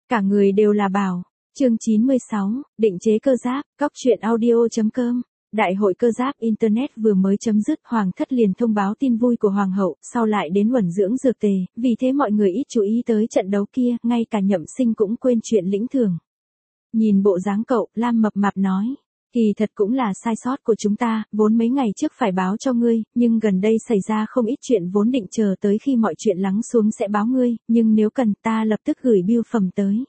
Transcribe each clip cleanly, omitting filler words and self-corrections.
Cả người đều là bảo. Chương 96, định chế cơ giáp, Cóc truyện audio.com. Đại hội cơ giáp Internet vừa mới chấm dứt, Hoàng thất liền thông báo tin vui của Hoàng hậu, sau lại đến uẩn dưỡng dược tề, vì thế mọi người ít chú ý tới trận đấu kia, ngay cả Nhậm Sinh cũng quên chuyện lĩnh thưởng. Nhìn bộ dáng cậu, Lam mập mạp nói. Kỳ thật cũng là sai sót của chúng ta, vốn mấy ngày trước phải báo cho ngươi, nhưng gần đây xảy ra không ít chuyện vốn định chờ tới khi mọi chuyện lắng xuống sẽ báo ngươi, nhưng nếu cần ta lập tức gửi bưu phẩm tới.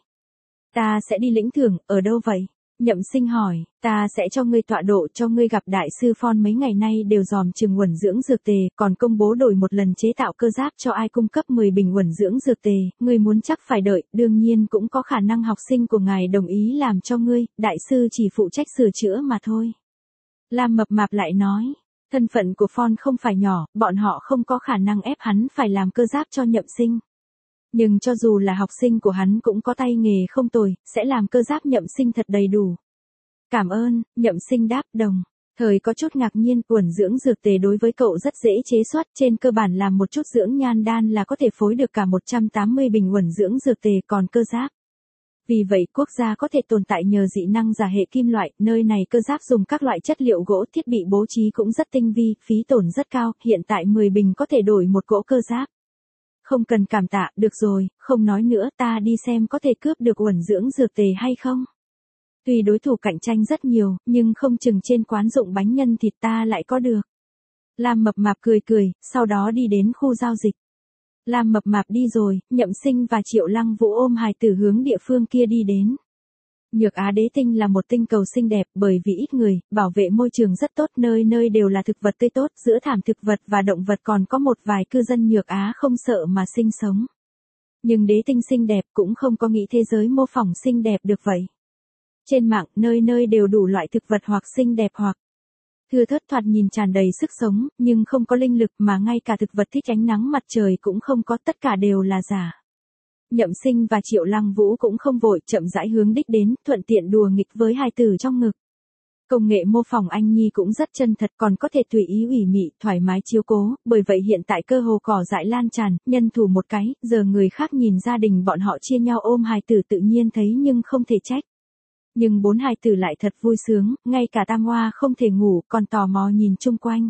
Ta sẽ đi lĩnh thưởng, ở đâu vậy? Nhậm Sinh hỏi, ta sẽ cho ngươi tọa độ, cho ngươi gặp đại sư Phon mấy ngày nay đều dòm chừng uẩn dưỡng dược tề, còn công bố đổi một lần chế tạo cơ giáp cho ai cung cấp 10 bình uẩn dưỡng dược tề, ngươi muốn chắc phải đợi, đương nhiên cũng có khả năng học sinh của ngài đồng ý làm cho ngươi, đại sư chỉ phụ trách sửa chữa mà thôi. Lam mập mạp lại nói, thân phận của Phon không phải nhỏ, bọn họ không có khả năng ép hắn phải làm cơ giáp cho Nhậm Sinh. Nhưng cho dù là học sinh của hắn cũng có tay nghề không tồi, sẽ làm cơ giáp Nhậm Sinh thật đầy đủ. Cảm ơn, Nhậm Sinh đáp đồng. Thời có chút ngạc nhiên, uẩn dưỡng dược tề đối với cậu rất dễ chế xuất, trên cơ bản làm một chút dưỡng nhan đan là có thể phối được cả 180 bình uẩn dưỡng dược tề, còn cơ giáp. Vì vậy quốc gia có thể tồn tại nhờ dị năng giả hệ kim loại, nơi này cơ giáp dùng các loại chất liệu gỗ, thiết bị bố trí cũng rất tinh vi, phí tổn rất cao, hiện tại 10 bình có thể đổi một cỗ cơ giáp. Không cần cảm tạ, được rồi, không nói nữa, ta đi xem có thể cướp được uẩn dưỡng dược tề hay không. Tuy đối thủ cạnh tranh rất nhiều, nhưng không chừng trên quán dụng bánh nhân thịt ta lại có được. Lam mập mạp cười cười, sau đó đi đến khu giao dịch. Lam mập mạp đi rồi, Nhậm Sinh và Triệu Lăng Vũ ôm hài tử hướng địa phương kia đi đến. Nhược Á đế tinh là một tinh cầu xinh đẹp, bởi vì ít người, bảo vệ môi trường rất tốt, nơi nơi đều là thực vật tươi tốt, giữa thảm thực vật và động vật còn có một vài cư dân Nhược Á không sợ mà sinh sống. Nhưng đế tinh xinh đẹp cũng không có nghĩ thế giới mô phỏng xinh đẹp được vậy. Trên mạng, nơi nơi đều đủ loại thực vật hoặc xinh đẹp hoặc thưa thớt, thoạt nhìn tràn đầy sức sống, nhưng không có linh lực, mà ngay cả thực vật thích ánh nắng mặt trời cũng không có, tất cả đều là giả. Nhậm Sinh và Triệu Lăng Vũ cũng không vội, chậm rãi hướng đích đến, thuận tiện đùa nghịch với hài tử trong ngực. Công nghệ mô phỏng anh nhi cũng rất chân thật, còn có thể tùy ý ủy mị, thoải mái chiếu cố, bởi vậy hiện tại cơ hồ cỏ dại lan tràn, nhân thủ một cái, giờ người khác nhìn gia đình bọn họ chia nhau ôm hài tử tự nhiên thấy nhưng không thể trách. Nhưng 4 hài tử lại thật vui sướng, ngay cả Tam Hoa không thể ngủ, còn tò mò nhìn chung quanh.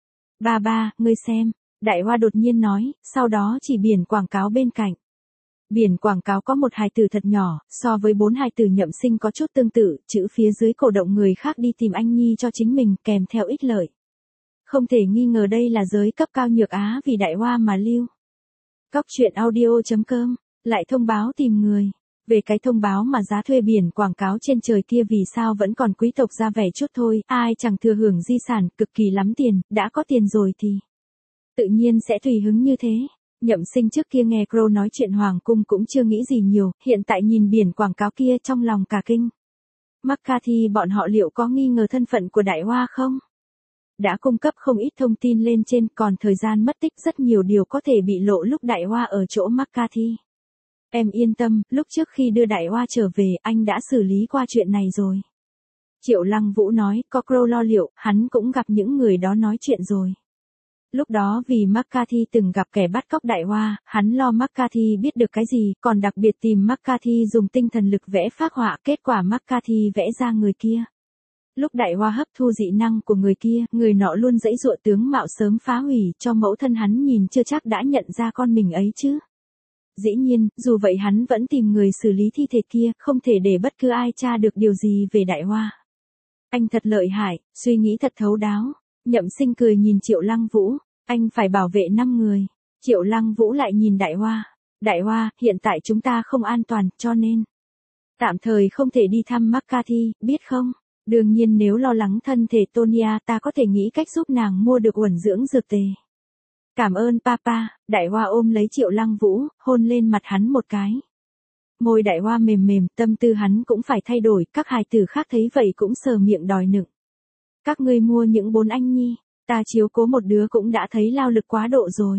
Ba, ngươi xem, Đại Hoa đột nhiên nói, sau đó chỉ biển quảng cáo bên cạnh. Biển quảng cáo có một hài tử thật nhỏ, so với 4 hài tử Nhậm Sinh có chút tương tự, chữ phía dưới cổ động người khác đi tìm anh nhi cho chính mình, kèm theo ích lợi. Không thể nghi ngờ đây là giới cấp cao Nhược Á vì Đại Hoa mà lưu. Cóc truyện audio.com, lại thông báo tìm người. Về cái thông báo mà giá thuê biển quảng cáo trên trời kia vì sao vẫn còn quý tộc ra vẻ chút thôi, ai chẳng thừa hưởng di sản, cực kỳ lắm tiền, đã có tiền rồi thì tự nhiên sẽ tùy hứng như thế. Nhậm Sinh trước kia nghe Crow nói chuyện hoàng cung cũng chưa nghĩ gì nhiều, hiện tại nhìn biển quảng cáo kia trong lòng cả kinh. McCarthy bọn họ liệu có nghi ngờ thân phận của Đại Hoa không? Đã cung cấp không ít thông tin lên trên, còn thời gian mất tích rất nhiều điều có thể bị lộ lúc Đại Hoa ở chỗ McCarthy. Em yên tâm, lúc trước khi đưa Đại Hoa trở về, anh đã xử lý qua chuyện này rồi. Triệu Lăng Vũ nói, có Crow lo liệu, hắn cũng gặp những người đó nói chuyện rồi. Lúc đó vì McCarthy từng gặp kẻ bắt cóc Đại Hoa, hắn lo McCarthy biết được cái gì, còn đặc biệt tìm McCarthy dùng tinh thần lực vẽ phác họa, kết quả McCarthy vẽ ra người kia. Lúc Đại Hoa hấp thu dị năng của người kia, người nọ luôn giãy giụa tướng mạo sớm phá hủy, cho mẫu thân hắn nhìn chưa chắc đã nhận ra con mình ấy chứ. Dĩ nhiên, dù vậy hắn vẫn tìm người xử lý thi thể kia, không thể để bất cứ ai tra được điều gì về Đại Hoa. Anh thật lợi hại, suy nghĩ thật thấu đáo. Nhậm Sinh cười nhìn Triệu Lăng Vũ, anh phải bảo vệ 5 người. Triệu Lăng Vũ lại nhìn Đại Hoa. Đại Hoa, hiện tại chúng ta không an toàn, cho nên tạm thời không thể đi thăm McCarthy, biết không? Đương nhiên nếu lo lắng thân thể Tonya ta có thể nghĩ cách giúp nàng mua được uẩn dưỡng dược tề. Cảm ơn papa, Đại Hoa ôm lấy Triệu Lăng Vũ, hôn lên mặt hắn một cái. Môi Đại Hoa mềm mềm, tâm tư hắn cũng phải thay đổi, các hài tử khác thấy vậy cũng sờ miệng đòi nựng. Các ngươi mua những 4 anh nhi, ta chiếu cố một đứa cũng đã thấy lao lực quá độ rồi.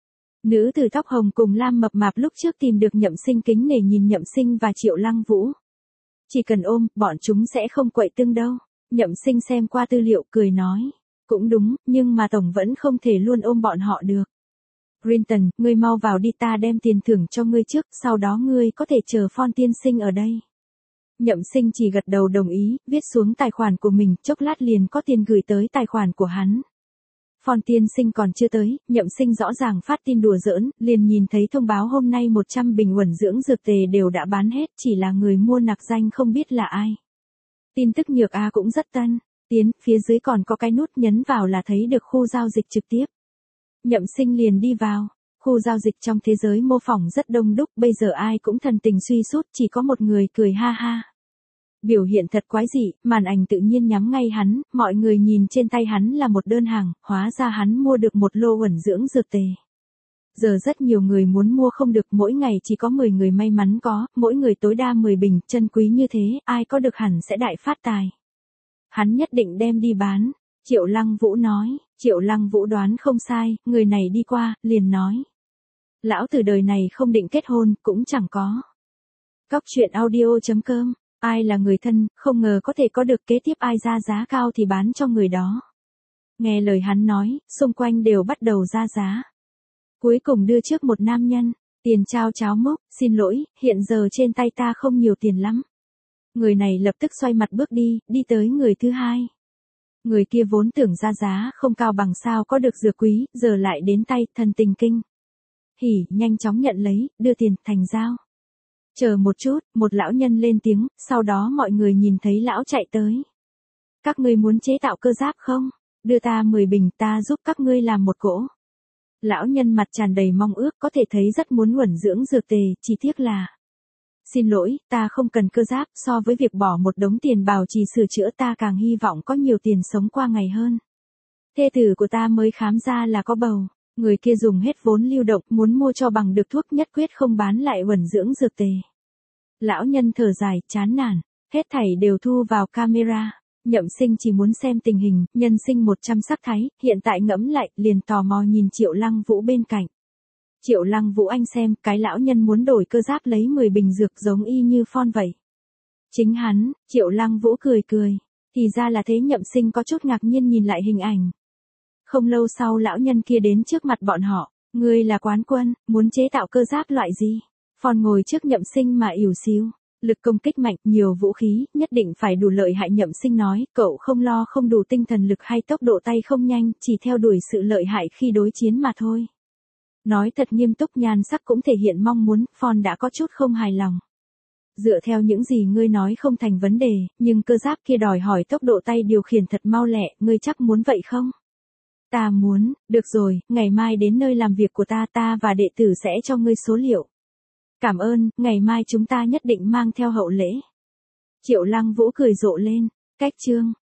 Nữ tử tóc hồng cùng Lam mập mạp lúc trước tìm được Nhậm Sinh kính nể nhìn Nhậm Sinh và Triệu Lăng Vũ. Chỉ cần ôm, bọn chúng sẽ không quậy tương đâu. Nhậm Sinh xem qua tư liệu cười nói. Cũng đúng, nhưng mà tổng vẫn không thể luôn ôm bọn họ được. Grinton, ngươi mau vào đi, ta đem tiền thưởng cho ngươi trước, sau đó ngươi có thể chờ Phong tiên sinh ở đây. Nhậm Sinh chỉ gật đầu đồng ý, viết xuống tài khoản của mình, chốc lát liền có tiền gửi tới tài khoản của hắn. Phong tiên sinh còn chưa tới, Nhậm Sinh rõ ràng phát tin đùa giỡn, liền nhìn thấy thông báo hôm nay 100 bình uẩn dưỡng dược tề đều đã bán hết, chỉ là người mua nặc danh không biết là ai. Tin tức nhược A cũng rất tân, phía dưới còn có cái nút nhấn vào là thấy được khu giao dịch trực tiếp. Nhậm Sinh liền đi vào, khu giao dịch trong thế giới mô phỏng rất đông đúc, bây giờ ai cũng thần tình suy sút, chỉ có một người cười ha ha. Biểu hiện thật quái dị, màn ảnh tự nhiên nhắm ngay hắn, mọi người nhìn trên tay hắn là một đơn hàng, hóa ra hắn mua được một lô uẩn dưỡng dược tề. Giờ rất nhiều người muốn mua không được, mỗi ngày chỉ có 10 người may mắn có, mỗi người tối đa 10 bình, chân quý như thế, ai có được hẳn sẽ đại phát tài. Hắn nhất định đem đi bán, Triệu Lăng Vũ nói, Triệu Lăng Vũ đoán không sai, người này đi qua, liền nói. Lão tử đời này không định kết hôn, cũng chẳng có. Cóc truyện audio.com, ai là người thân, không ngờ có thể có được, kế tiếp ai ra giá cao thì bán cho người đó. Nghe lời hắn nói, xung quanh đều bắt đầu ra giá. Cuối cùng đưa trước một nam nhân, tiền trao cháo mốc, xin lỗi, hiện giờ trên tay ta không nhiều tiền lắm. Người này lập tức xoay mặt bước đi tới người thứ hai. Người kia vốn tưởng ra giá không cao bằng sao có được dược quý, giờ lại đến tay, thần tình kinh. Hỉ, nhanh chóng nhận lấy, đưa tiền, thành giao. Chờ một chút, một lão nhân lên tiếng, sau đó mọi người nhìn thấy lão chạy tới. Các ngươi muốn chế tạo cơ giáp không? Đưa ta 10 bình, ta giúp các ngươi làm một cỗ. Lão nhân mặt tràn đầy mong ước, có thể thấy rất muốn uẩn dưỡng dược tề, chỉ tiếc là. Xin lỗi, ta không cần cơ giáp, so với việc bỏ một đống tiền bảo trì sửa chữa ta càng hy vọng có nhiều tiền sống qua ngày hơn. Thê tử của ta mới khám ra là có bầu, người kia dùng hết vốn lưu động, muốn mua cho bằng được thuốc, nhất quyết không bán lại uẩn dưỡng dược tề. Lão nhân thở dài, chán nản, hết thảy đều thu vào camera. Nhậm Sinh chỉ muốn xem tình hình, nhân sinh 100 sắc thái, hiện tại ngẫm lại, liền tò mò nhìn Triệu Lăng Vũ bên cạnh. Triệu Lăng Vũ, anh xem, cái lão nhân muốn đổi cơ giáp lấy 10 bình dược giống y như Phong vậy. Chính hắn, Triệu Lăng Vũ cười, thì ra là thế. Nhậm Sinh có chút ngạc nhiên nhìn lại hình ảnh. Không lâu sau lão nhân kia đến trước mặt bọn họ, ngươi là quán quân, muốn chế tạo cơ giáp loại gì? Phong ngồi trước Nhậm Sinh mà ỉu xìu. Lực công kích mạnh, nhiều vũ khí, nhất định phải đủ lợi hại. Nhậm Sinh nói, cậu không lo không đủ tinh thần lực hay tốc độ tay không nhanh, chỉ theo đuổi sự lợi hại khi đối chiến mà thôi. Nói thật nghiêm túc, nhan sắc cũng thể hiện mong muốn, Phong đã có chút không hài lòng. Dựa theo những gì ngươi nói không thành vấn đề, nhưng cơ giáp kia đòi hỏi tốc độ tay điều khiển thật mau lẹ, ngươi chắc muốn vậy không? Ta muốn, được rồi, ngày mai đến nơi làm việc của ta và đệ tử sẽ cho ngươi số liệu. Cảm ơn, ngày mai chúng ta nhất định mang theo hậu lễ. Triệu Lăng Vũ cười rộ lên, cách chương.